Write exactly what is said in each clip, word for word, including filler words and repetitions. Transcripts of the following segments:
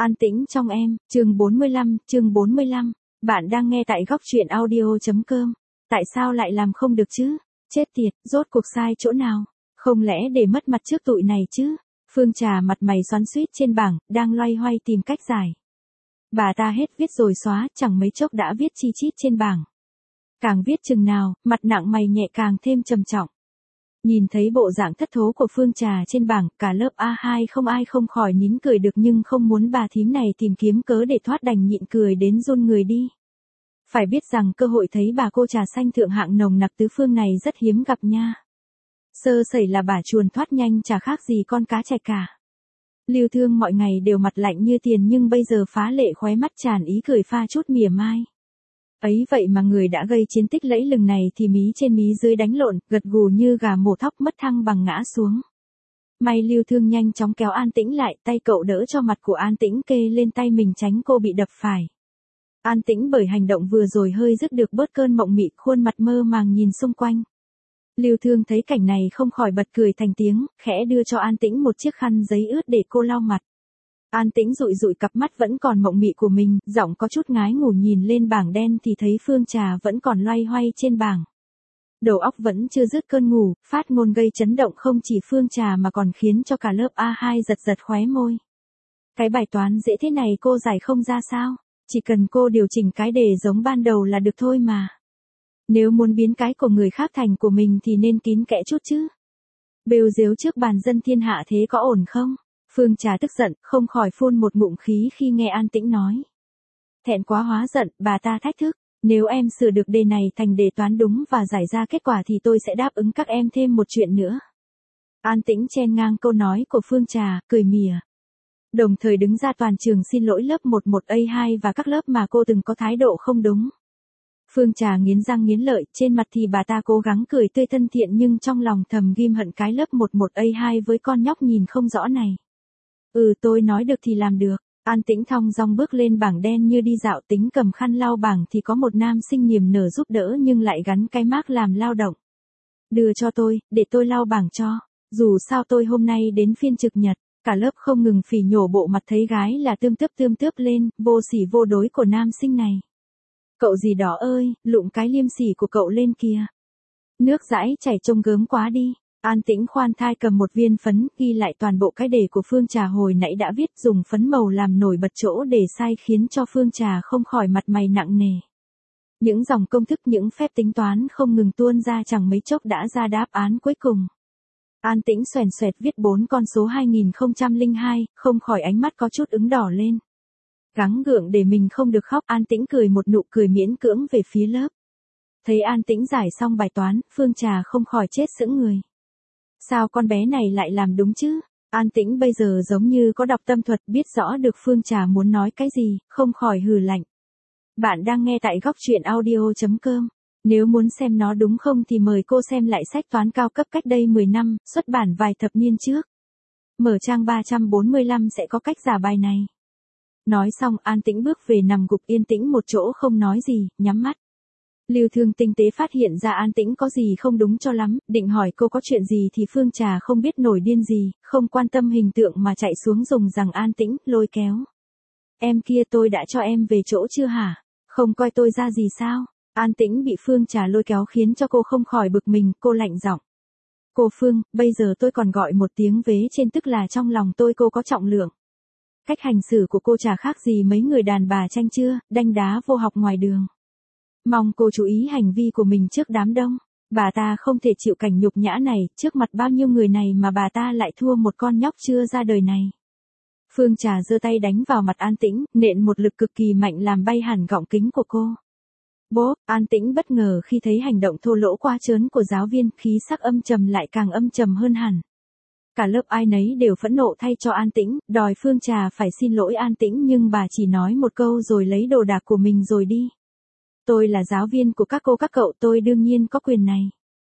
An tĩnh trong em, chương bốn mươi lăm, chương bốn mươi lăm. Bạn đang nghe tại góc truyện audio.com. Tại sao lại làm không được chứ? Chết tiệt, rốt cuộc sai chỗ nào? Không lẽ để mất mặt trước tụi này chứ? Phương Trà mặt mày xoắn xuýt trên bảng, đang loay hoay tìm cách giải. Bà ta hết viết rồi xóa, chẳng mấy chốc đã viết chi chít trên bảng. Càng viết chừng nào, mặt nặng mày nhẹ càng thêm trầm trọng. Nhìn thấy bộ dạng thất thố của Phương Trà trên bảng, cả lớp A hai không ai không khỏi nín cười được, nhưng không muốn bà thím này tìm kiếm cớ để thoát đành nhịn cười đến run người đi. Phải biết rằng cơ hội thấy bà cô trà xanh thượng hạng nồng nặc tứ phương này rất hiếm gặp nha. Sơ sẩy là bà chuồn thoát nhanh chả khác gì con cá chạch cả. Lưu Thương mọi ngày đều mặt lạnh như tiền, nhưng bây giờ phá lệ khóe mắt tràn ý cười pha chút mỉa mai. Ấy vậy mà người đã gây chiến tích lẫy lừng này thì mí trên mí dưới đánh lộn, gật gù như gà mổ thóc mất thăng bằng ngã xuống. May Lưu Thương nhanh chóng kéo An Tĩnh lại, tay cậu đỡ cho mặt của An Tĩnh kê lên tay mình tránh cô bị đập phải. An Tĩnh bởi hành động vừa rồi hơi dứt được bớt cơn mộng mị, khuôn mặt mơ màng nhìn xung quanh. Lưu Thương thấy cảnh này không khỏi bật cười thành tiếng, khẽ đưa cho An Tĩnh một chiếc khăn giấy ướt để cô lau mặt. An Tĩnh dụi dụi cặp mắt vẫn còn mộng mị của mình, giọng có chút ngái ngủ nhìn lên bảng đen thì thấy Phương Trà vẫn còn loay hoay trên bảng. Đầu óc vẫn chưa dứt cơn ngủ, phát ngôn gây chấn động không chỉ Phương Trà mà còn khiến cho cả lớp A hai giật giật khóe môi. Cái bài toán dễ thế này cô giải không ra sao? Chỉ cần cô điều chỉnh cái đề giống ban đầu là được thôi mà. Nếu muốn biến cái của người khác thành của mình thì nên kín kẽ chút chứ. Bêu dếu trước bàn dân thiên hạ thế có ổn không? Phương Trà tức giận, không khỏi phun một ngụm khí khi nghe An Tĩnh nói. Thẹn quá hóa giận, bà ta thách thức. Nếu em sửa được đề này thành đề toán đúng và giải ra kết quả thì tôi sẽ đáp ứng các em thêm một chuyện nữa. An Tĩnh chen ngang câu nói của Phương Trà, cười mỉa. Đồng thời đứng ra toàn trường xin lỗi lớp một một A hai và các lớp mà cô từng có thái độ không đúng. Phương Trà nghiến răng nghiến lợi, trên mặt thì bà ta cố gắng cười tươi thân thiện nhưng trong lòng thầm ghim hận cái lớp một một A hai với con nhóc nhìn không rõ này. Ừ, tôi nói được thì làm được. An Tĩnh thong dong bước lên bảng đen như đi dạo, tính cầm khăn lau bảng thì có một nam sinh niềm nở giúp đỡ nhưng lại gắn cái mác làm lao động. Đưa cho tôi, để tôi lau bảng cho. Dù sao tôi hôm nay đến phiên trực nhật. Cả lớp không ngừng phỉ nhổ bộ mặt thấy gái là tươm tướp tươm tướp lên, vô sỉ vô đối của nam sinh này. Cậu gì đó ơi, lụm cái liêm sỉ của cậu lên kìa. Nước dãi chảy trông gớm quá đi. An Tĩnh khoan thai cầm một viên phấn, ghi lại toàn bộ cái đề của Phương Trà hồi nãy đã viết, dùng phấn màu làm nổi bật chỗ đề sai khiến cho Phương Trà không khỏi mặt mày nặng nề. Những dòng công thức, những phép tính toán không ngừng tuôn ra, chẳng mấy chốc đã ra đáp án cuối cùng. An Tĩnh xoèn xoẹt viết bốn con số hai nghìn không trăm lẻ hai, không khỏi ánh mắt có chút ửng đỏ lên. Gắng gượng để mình không được khóc, An Tĩnh cười một nụ cười miễn cưỡng về phía lớp. Thấy An Tĩnh giải xong bài toán, Phương Trà không khỏi chết sững người. Sao con bé này lại làm đúng chứ? An Tĩnh bây giờ giống như có đọc tâm thuật, biết rõ được Phương Trà muốn nói cái gì, không khỏi hừ lạnh. Bạn đang nghe tại góc truyện audio.com. Nếu muốn xem nó đúng không thì mời cô xem lại sách toán cao cấp cách đây mười năm, xuất bản vài thập niên trước. Mở trang ba trăm bốn mươi lăm sẽ có cách giả bài này. Nói xong An Tĩnh bước về nằm gục yên tĩnh một chỗ không nói gì, nhắm mắt. Lưu Thương tinh tế phát hiện ra An Tĩnh có gì không đúng cho lắm, định hỏi cô có chuyện gì thì Phương Trà không biết nổi điên gì, không quan tâm hình tượng mà chạy xuống dùng rằng An Tĩnh, lôi kéo. Em kia tôi đã cho em về chỗ chưa hả? Không coi tôi ra gì sao? An Tĩnh bị Phương Trà lôi kéo khiến cho cô không khỏi bực mình, cô lạnh giọng. Cô Phương, bây giờ tôi còn gọi một tiếng vế trên, tức là trong lòng tôi cô có trọng lượng. Cách hành xử của cô chả khác gì mấy người đàn bà tranh chưa, đanh đá vô học ngoài đường. Mong cô chú ý hành vi của mình trước đám đông. Bà ta không thể chịu cảnh nhục nhã này, trước mặt bao nhiêu người này mà bà ta lại thua một con nhóc chưa ra đời này. Phương Trà giơ tay đánh vào mặt An Tĩnh, nện một lực cực kỳ mạnh làm bay hẳn gọng kính của cô. Bố, An Tĩnh bất ngờ khi thấy hành động thô lỗ quá trớn của giáo viên, khí sắc âm trầm lại càng âm trầm hơn hẳn. Cả lớp ai nấy đều phẫn nộ thay cho An Tĩnh, đòi Phương Trà phải xin lỗi An Tĩnh, nhưng bà chỉ nói một câu rồi lấy đồ đạc của mình rồi đi. Tôi là giáo viên của các cô các cậu, tôi đương nhiên có quyền này.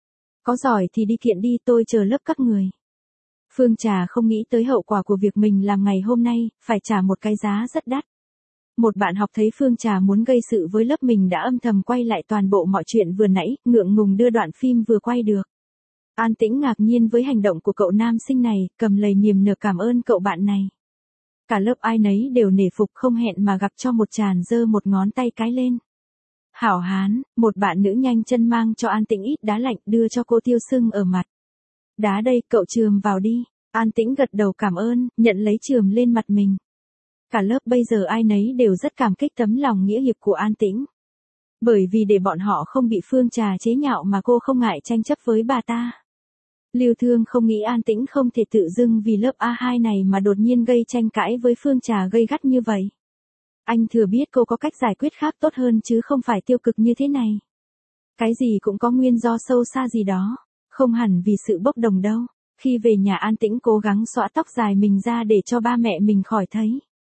Có giỏi thì đi kiện đi, tôi chờ lớp các người. Phương Trà không nghĩ tới hậu quả của việc mình làm ngày hôm nay, phải trả một cái giá rất đắt. Một bạn học thấy Phương Trà muốn gây sự với lớp mình đã âm thầm quay lại toàn bộ mọi chuyện vừa nãy, ngượng ngùng đưa đoạn phim vừa quay được. An Tĩnh ngạc nhiên với hành động của cậu nam sinh này, cầm lầy niềm nở cảm ơn cậu bạn này. Cả lớp ai nấy đều nể phục không hẹn mà gặp cho một tràn giơ một ngón tay cái lên. Hảo hán, một bạn nữ nhanh chân mang cho An Tĩnh ít đá lạnh đưa cho cô Tiêu Sưng ở mặt. Đá đây, cậu chườm vào đi. An Tĩnh gật đầu cảm ơn, nhận lấy chườm lên mặt mình. Cả lớp bây giờ ai nấy đều rất cảm kích tấm lòng nghĩa hiệp của An Tĩnh. Bởi vì để bọn họ không bị Phương Trà chế nhạo mà cô không ngại tranh chấp với bà ta. Lưu Thương không nghĩ An Tĩnh không thể tự dưng vì lớp A hai này mà đột nhiên gây tranh cãi với Phương Trà gây gắt như vậy. Anh thừa biết cô có cách giải quyết khác tốt hơn chứ không phải tiêu cực như thế này. Cái gì cũng có nguyên do sâu xa gì đó, không hẳn vì sự bốc đồng đâu. Khi về nhà An Tĩnh cố gắng xõa tóc dài mình ra để cho ba mẹ mình khỏi thấy.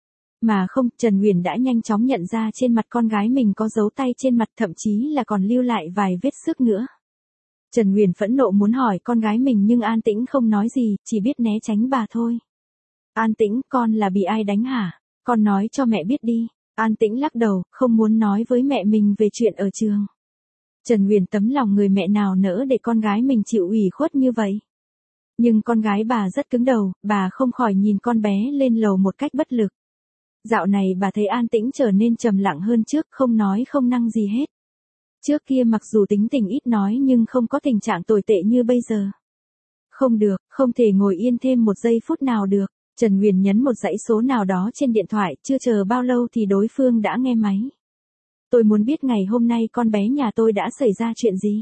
Mà không, Trần Huyền đã nhanh chóng nhận ra trên mặt con gái mình có dấu tay trên mặt, thậm chí là còn lưu lại vài vết xước nữa. Trần Huyền phẫn nộ muốn hỏi con gái mình nhưng An Tĩnh không nói gì, chỉ biết né tránh bà thôi. An Tĩnh, con là bị ai đánh hả? Con nói cho mẹ biết đi. An Tĩnh lắc đầu, không muốn nói với mẹ mình về chuyện ở trường. Trần Huyền tấm lòng người mẹ nào nỡ để con gái mình chịu ủy khuất như vậy. Nhưng con gái bà rất cứng đầu, bà không khỏi nhìn con bé lên lầu một cách bất lực. Dạo này bà thấy An Tĩnh trở nên trầm lặng hơn trước, không nói không năng gì hết. Trước kia mặc dù tính tình ít nói nhưng không có tình trạng tồi tệ như bây giờ. Không được, không thể ngồi yên thêm một giây phút nào được. Trần Huyền nhấn một dãy số nào đó trên điện thoại, chưa chờ bao lâu thì đối phương đã nghe máy. Tôi muốn biết ngày hôm nay con bé nhà tôi đã xảy ra chuyện gì.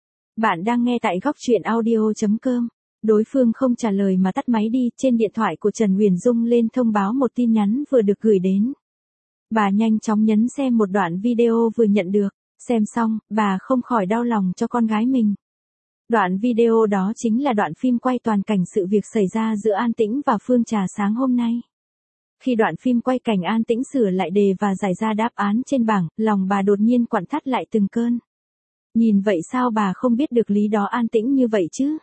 Bạn đang nghe tại góc truyện audio chấm com. Đối phương không trả lời mà tắt máy đi, trên điện thoại của Trần Huyền rung lên thông báo một tin nhắn vừa được gửi đến. Bà nhanh chóng nhấn xem một đoạn video vừa nhận được, xem xong, bà không khỏi đau lòng cho con gái mình. Đoạn video đó chính là đoạn phim quay toàn cảnh sự việc xảy ra giữa An Tĩnh và Phương Trà sáng hôm nay. Khi đoạn phim quay cảnh An Tĩnh sửa lại đề và giải ra đáp án trên bảng, lòng bà đột nhiên quặn thắt lại từng cơn. Nhìn vậy sao bà không biết được lý đó An Tĩnh như vậy chứ?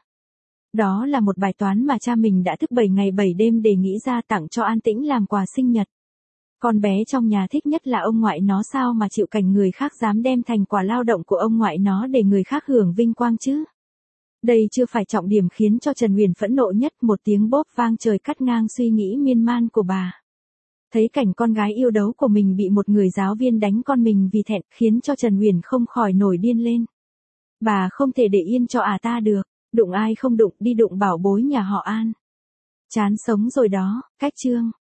Đó là một bài toán mà cha mình đã thức bảy ngày bảy đêm để nghĩ ra tặng cho An Tĩnh làm quà sinh nhật. Con bé trong nhà thích nhất là ông ngoại nó, sao mà chịu cảnh người khác dám đem thành quả lao động của ông ngoại nó để người khác hưởng vinh quang chứ? Đây chưa phải trọng điểm khiến cho Trần Huyền phẫn nộ nhất, một tiếng bốp vang trời cắt ngang suy nghĩ miên man của bà. Thấy cảnh con gái yêu dấu của mình bị một người giáo viên đánh con mình vì thẹn, khiến cho Trần Huyền không khỏi nổi điên lên. Bà không thể để yên cho à ta được, đụng ai không đụng, đi đụng bảo bối nhà họ An. Chán sống rồi đó, cách chương.